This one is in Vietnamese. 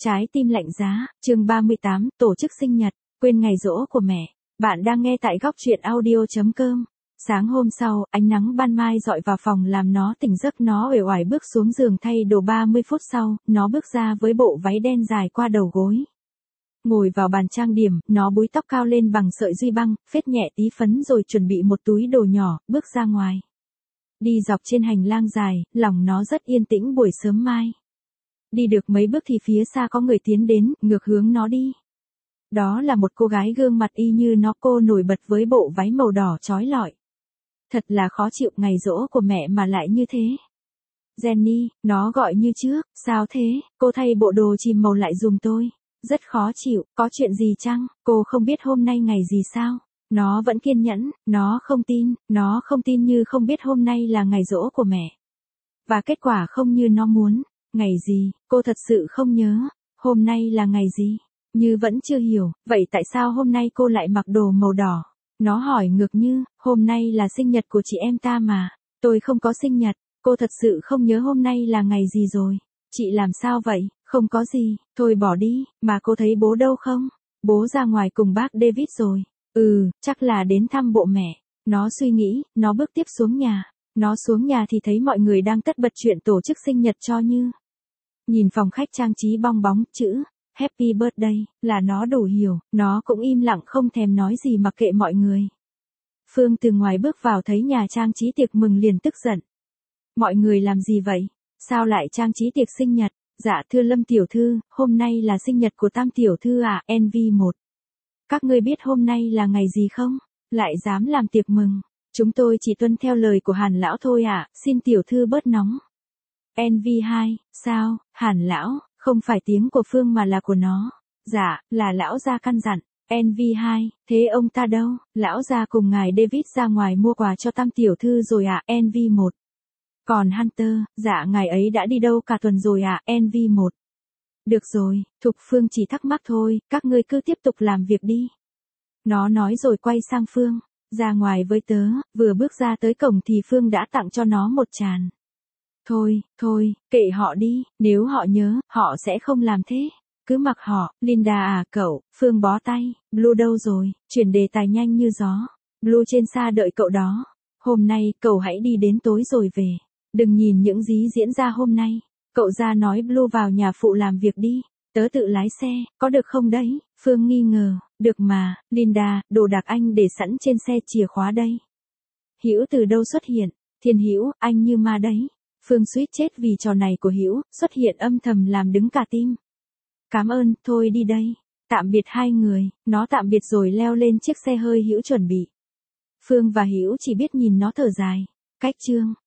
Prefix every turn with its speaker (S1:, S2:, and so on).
S1: Trái tim lạnh giá, chương 38, tổ chức sinh nhật, quên ngày giỗ của mẹ. Bạn đang nghe tại góc truyện audio.com. Sáng hôm sau, ánh nắng ban mai dọi vào phòng làm nó tỉnh giấc, nó uể oải bước xuống giường thay đồ. 30 phút sau, nó bước ra với bộ váy đen dài qua đầu gối. Ngồi vào bàn trang điểm, nó búi tóc cao lên bằng sợi duy băng, phết nhẹ tí phấn rồi chuẩn bị một túi đồ nhỏ, bước ra ngoài. Đi dọc trên hành lang dài, lòng nó rất yên tĩnh buổi sớm mai. Đi được mấy bước thì phía xa có người tiến đến, ngược hướng nó đi. Đó là một cô gái gương mặt y như nó, cô nổi bật với bộ váy màu đỏ chói lọi. Thật là khó chịu, ngày giỗ của mẹ mà lại như thế. Jenny, nó gọi như trước, sao thế, cô thay bộ đồ chìm màu lại giùm tôi. Rất khó chịu, có chuyện gì chăng, cô không biết hôm nay ngày gì sao? Nó vẫn kiên nhẫn, nó không tin như không biết hôm nay là ngày giỗ của mẹ. Và kết quả không như nó muốn. Ngày gì, cô thật sự không nhớ. Hôm nay là ngày gì? Như vẫn chưa hiểu, vậy tại sao hôm nay cô lại mặc đồ màu đỏ? Nó hỏi ngược Như, hôm nay là sinh nhật của chị em ta mà. Tôi không có sinh nhật, cô thật sự không nhớ hôm nay là ngày gì rồi. Chị làm sao vậy, không có gì, thôi bỏ đi, mà cô thấy bố đâu không? Bố ra ngoài cùng bác David rồi. Chắc là đến thăm bộ mẹ. Nó suy nghĩ, nó bước tiếp xuống nhà. Nó xuống nhà thì thấy mọi người đang tất bật chuyện tổ chức sinh nhật cho Như. Nhìn phòng khách trang trí bong bóng, chữ Happy Birthday, là nó đủ hiểu, nó cũng im lặng không thèm nói gì mặc kệ mọi người. Phương từ ngoài bước vào thấy nhà trang trí tiệc mừng liền tức giận. Mọi người làm gì vậy? Sao lại trang trí tiệc sinh nhật? Dạ thưa Lâm tiểu thư, hôm nay là sinh nhật của Tam tiểu thư à, NV1. Các ngươi biết hôm nay là ngày gì không? Lại dám làm tiệc mừng. Chúng tôi chỉ tuân theo lời của Hàn lão thôi ạ, xin tiểu thư bớt nóng. NV2, sao, Hàn lão, không phải tiếng của Phương mà là của nó. Dạ, là lão gia căn dặn. NV2, thế ông ta đâu? Lão gia cùng ngài David ra ngoài mua quà cho Tam tiểu thư rồi ạ, NV1. Còn Hunter, dạ ngài ấy đã đi đâu cả tuần rồi ạ, NV1. Được rồi, Thục Phương chỉ thắc mắc thôi, các ngươi cứ tiếp tục làm việc đi. Nó nói rồi quay sang Phương. Ra ngoài với tớ, vừa bước ra tới cổng thì Phương đã tặng cho nó một tràn. Thôi, kệ họ đi, nếu họ nhớ, họ sẽ không làm thế. Cứ mặc họ, Linda à cậu, Phương bó tay, Blue đâu rồi, chuyển đề tài nhanh như gió. Blue trên xa đợi cậu đó. Hôm nay, cậu hãy đi đến tối rồi về. Đừng nhìn những gì diễn ra hôm nay. Cậu ra nói Blue vào nhà phụ làm việc đi. Tớ tự lái xe, có được không đấy? Phương nghi ngờ, được mà, Linda, đồ đạc anh để sẵn trên xe, chìa khóa đây. Hữu từ đâu xuất hiện? Thiên Hữu, anh như ma đấy. Phương suýt chết vì trò này của Hữu, xuất hiện âm thầm làm đứng cả tim. Cảm ơn, thôi đi đây. Tạm biệt hai người, nó tạm biệt rồi leo lên chiếc xe hơi Hữu chuẩn bị. Phương và Hữu chỉ biết nhìn nó thở dài. Cách chương